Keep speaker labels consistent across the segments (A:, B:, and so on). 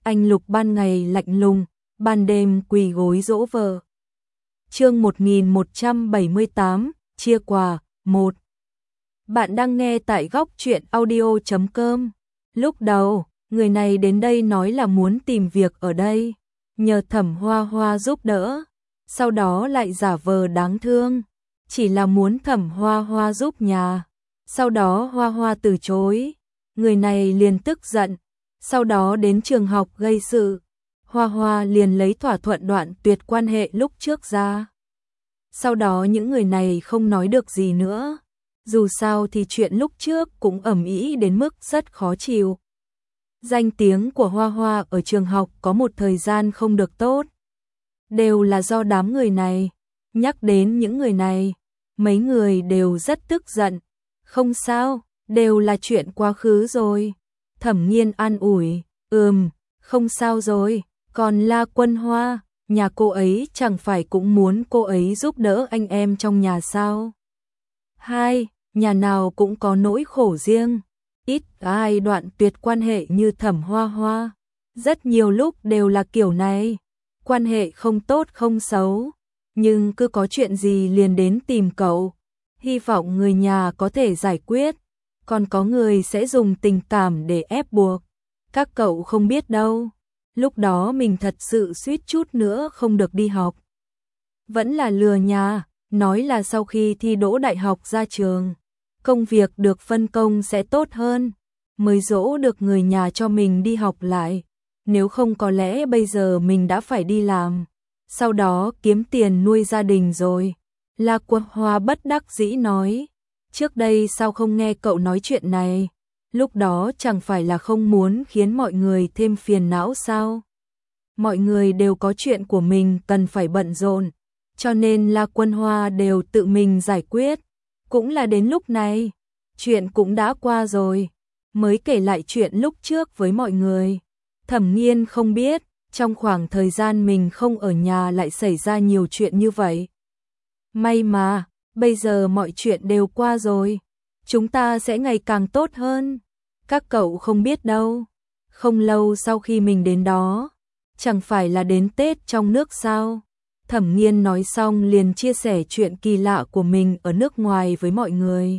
A: anh Lục ban ngày lạnh lùng, ban đêm quỳ gối dỗ vợ. Chương 1178, chia quà, 1. Bạn đang nghe tại góc truyện audio.com. Lúc đầu, người này đến đây nói là muốn tìm việc ở đây, nhờ Thẩm Hoa Hoa giúp đỡ, sau đó lại giả vờ đáng thương, chỉ là muốn Thẩm Hoa Hoa giúp nhà. Sau đó Hoa Hoa từ chối, người này liền tức giận, sau đó đến trường học gây sự. Hoa Hoa liền lấy thỏa thuận đoạn tuyệt quan hệ lúc trước ra. Sau đó những người này không nói được gì nữa. Dù sao thì chuyện lúc trước cũng ầm ĩ đến mức rất khó chịu. Danh tiếng của Hoa Hoa ở trường học có một thời gian không được tốt. Đều là do đám người này. Nhắc đến những người này, mấy người đều rất tức giận. Không sao, đều là chuyện quá khứ rồi. Thẩm Nghiên an ủi, không sao rồi. Còn La Quân Hoa, nhà cô ấy chẳng phải cũng muốn cô ấy giúp đỡ anh em trong nhà sao? Hai, nhà nào cũng có nỗi khổ riêng. Ít ai đoạn tuyệt quan hệ như Thẩm Hoa Hoa. Rất nhiều lúc đều là kiểu này. Quan hệ không tốt không xấu, nhưng cứ có chuyện gì liền đến tìm cậu. Hy vọng người nhà có thể giải quyết. Còn có người sẽ dùng tình cảm để ép buộc. Các cậu không biết đâu. Lúc đó mình thật sự suýt chút nữa không được đi học. Vẫn là lừa nhà, nói là sau khi thi đỗ đại học ra trường, công việc được phân công sẽ tốt hơn, mới dỗ được người nhà cho mình đi học lại. Nếu không có lẽ bây giờ mình đã phải đi làm, sau đó kiếm tiền nuôi gia đình rồi. La Quân Hoa bất đắc dĩ nói, trước đây sao không nghe cậu nói chuyện này? Lúc đó chẳng phải là không muốn khiến mọi người thêm phiền não sao? Mọi người đều có chuyện của mình cần phải bận rộn, cho nên La Quân Hoa đều tự mình giải quyết. Cũng là đến lúc này, chuyện cũng đã qua rồi, mới kể lại chuyện lúc trước với mọi người. Thẩm Nghiên không biết, trong khoảng thời gian mình không ở nhà lại xảy ra nhiều chuyện như vậy. May mà, bây giờ mọi chuyện đều qua rồi, chúng ta sẽ ngày càng tốt hơn. Các cậu không biết đâu, không lâu sau khi mình đến đó, chẳng phải là đến Tết trong nước sao? Thẩm Nghiên nói xong liền chia sẻ chuyện kỳ lạ của mình ở nước ngoài với mọi người.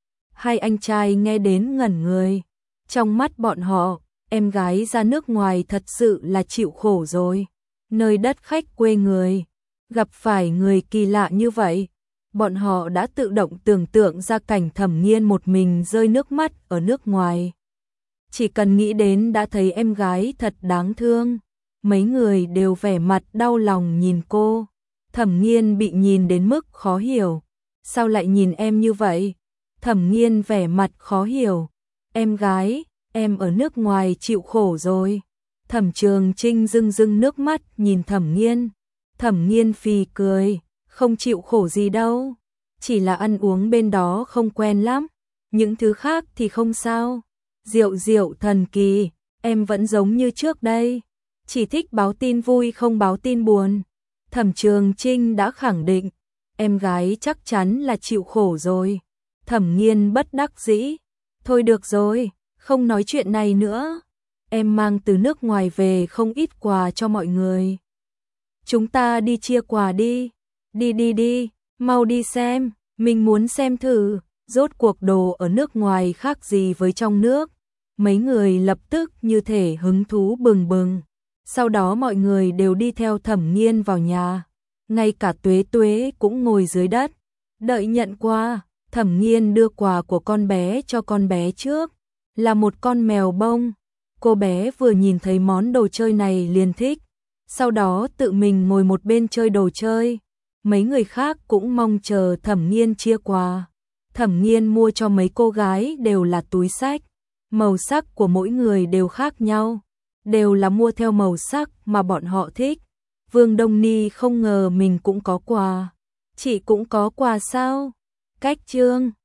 A: Hai anh trai nghe đến ngẩn người. Trong mắt bọn họ, em gái ra nước ngoài thật sự là chịu khổ rồi. Nơi đất khách quê người, gặp phải người kỳ lạ như vậy, bọn họ đã tự động tưởng tượng ra cảnh Thẩm Nghiên một mình rơi nước mắt ở nước ngoài. Chỉ cần nghĩ đến đã thấy em gái thật đáng thương. Mấy người đều vẻ mặt đau lòng nhìn cô. Thẩm Nghiên bị nhìn đến mức khó hiểu. Sao lại nhìn em như vậy? Thẩm Nghiên vẻ mặt khó hiểu. Em gái, em ở nước ngoài chịu khổ rồi. Thẩm Trường Trinh rưng rưng nước mắt nhìn Thẩm Nghiên. Thẩm Nghiên phì cười, không chịu khổ gì đâu. Chỉ là ăn uống bên đó không quen lắm. Những thứ khác thì không sao. Diệu diệu thần kỳ, em vẫn giống như trước đây. Chỉ thích báo tin vui không báo tin buồn. Thẩm Trường Trinh đã khẳng định, em gái chắc chắn là chịu khổ rồi. Thẩm Nghiên bất đắc dĩ, thôi được rồi, không nói chuyện này nữa. Em mang từ nước ngoài về không ít quà cho mọi người. Chúng ta đi chia quà đi. Đi, mau đi xem, mình muốn xem thử, rốt cuộc đồ ở nước ngoài khác gì với trong nước. Mấy người lập tức như thể hứng thú bừng bừng. Sau đó mọi người đều đi theo Thẩm Nghiên vào nhà. Ngay cả Tuế Tuế cũng ngồi dưới đất. Đợi nhận quà, Thẩm Nghiên đưa quà của con bé cho con bé trước. Là một con mèo bông. Cô bé vừa nhìn thấy món đồ chơi này liền thích. Sau đó tự mình ngồi một bên chơi đồ chơi. Mấy người khác cũng mong chờ Thẩm Nghiên chia quà. Thẩm Nghiên mua cho mấy cô gái đều là túi xách. Màu sắc của mỗi người đều khác nhau. Đều là mua theo màu sắc mà bọn họ thích. Vương Đông Ni không ngờ mình cũng có quà. Chị cũng có quà sao? Cách Trương,